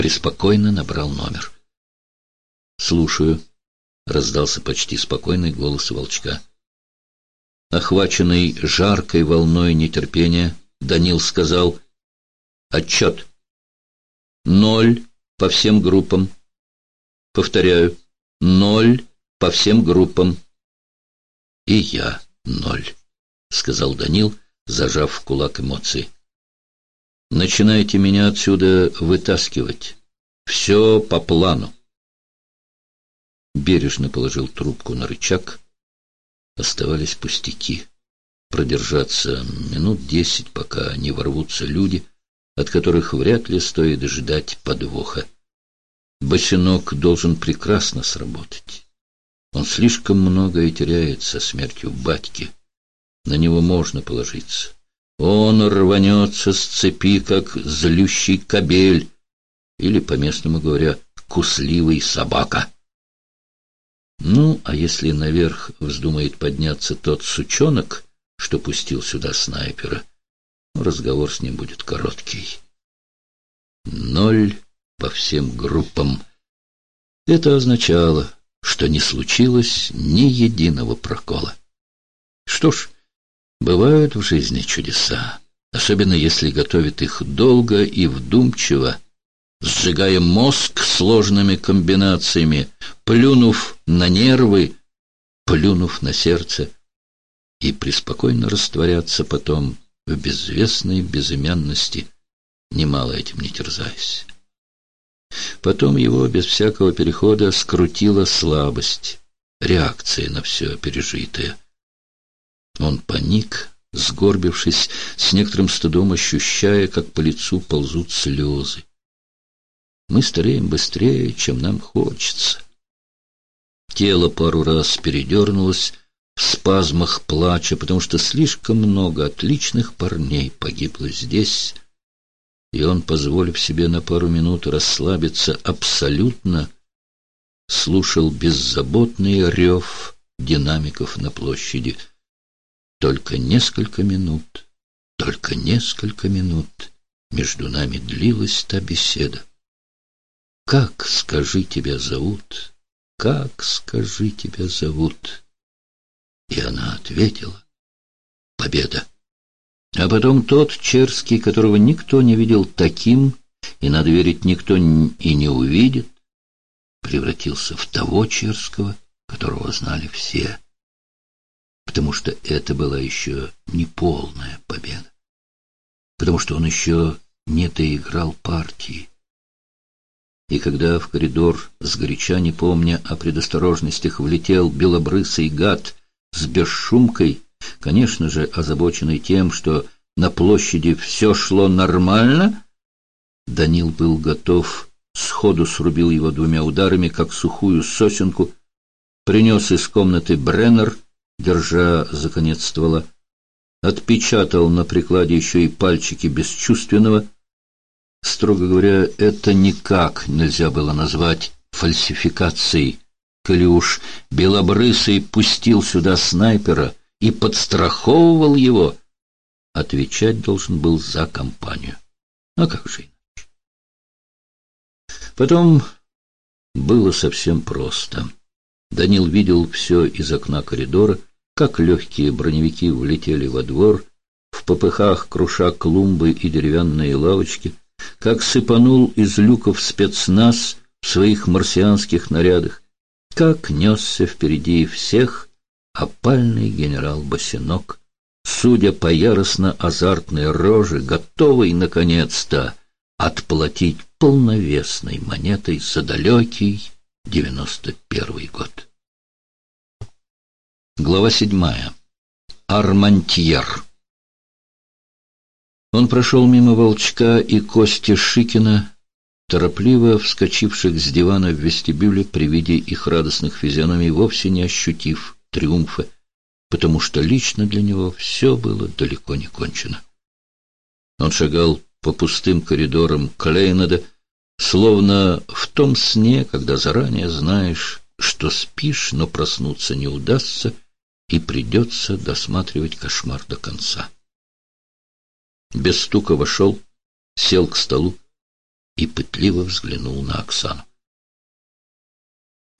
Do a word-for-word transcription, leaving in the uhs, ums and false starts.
преспокойно набрал номер. «Слушаю», — раздался почти спокойный голос Волчка. Охваченный жаркой волной нетерпения, Данил сказал: «Отчет. Ноль по всем группам. Повторяю, ноль по всем группам». «И я ноль», — сказал Данил, зажав в кулак эмоции. «Начинайте меня отсюда вытаскивать. Все по плану». Бережно положил трубку на рычаг. Оставались пустяки. Продержаться минут десять, пока не ворвутся люди, от которых вряд ли стоит ждать подвоха. Босинок должен прекрасно сработать. Он слишком многое теряет со смертью батьки. На него можно положиться. Он рванется с цепи, как злющий кобель, или, по-местному говоря, кусливый собака. Ну, а если наверх вздумает подняться тот сучонок, что пустил сюда снайпера, разговор с ним будет короткий. Ноль по всем группам. Это означало, что не случилось ни единого прокола. Что ж, бывают в жизни чудеса, особенно если готовят их долго и вдумчиво, сжигая мозг сложными комбинациями, плюнув на нервы, плюнув на сердце, и преспокойно растворяться потом в безвестной безымянности, немало этим не терзаясь. Потом его без всякого перехода скрутила слабость, реакция на все пережитое. Он паник, сгорбившись, с некоторым стыдом ощущая, как по лицу ползут слезы. Мы стареем быстрее, чем нам хочется. Тело пару раз передернулось в спазмах плача, потому что слишком много отличных парней погибло здесь, и он, позволив себе на пару минут расслабиться абсолютно, слушал беззаботный рев динамиков на площади. Только несколько минут, только несколько минут между нами длилась та беседа. «Как, скажи, тебя зовут? Как, скажи, тебя зовут?» И она ответила: «Победа». А потом тот Черский, которого никто не видел таким, и, надо верить, никто и не увидит, превратился в того Черского, которого знали все. Потому что это была еще не полная победа. Потому что он еще не доиграл партии. И когда в коридор, сгоряча не помня о предосторожностях, влетел белобрысый гад с бесшумкой, конечно же, озабоченный тем, что на площади все шло нормально, Данил был готов, сходу срубил его двумя ударами, как сухую сосенку, принес из комнаты Бреннер, держа за конец ствола, отпечатал на прикладе еще и пальчики бесчувственного. Строго говоря, это никак нельзя было назвать фальсификацией, коли уж белобрысый пустил сюда снайпера и подстраховывал его, отвечать должен был за компанию. А как же иначе? Потом было совсем просто. Данил видел все из окна коридора, как легкие броневики влетели во двор, в попыхах круша клумбы и деревянные лавочки, как сыпанул из люков спецназ в своих марсианских нарядах, как несся впереди всех опальный генерал Босинок, судя по яростно-азартной роже, готовый, наконец-то, отплатить полновесной монетой за далекий девяносто первый год. Глава седьмая. Армантьер. Он прошел мимо Волчка и Кости Шикина, торопливо вскочивших с дивана в вестибюле при виде их радостных физиономий, вовсе не ощутив триумфа, потому что лично для него все было далеко не кончено. Он шагал по пустым коридорам Клейнеда, словно в том сне, когда заранее знаешь, что спишь, но проснуться не удастся, и придется досматривать кошмар до конца. Без стука вошел, сел к столу, и пытливо взглянул на Оксану.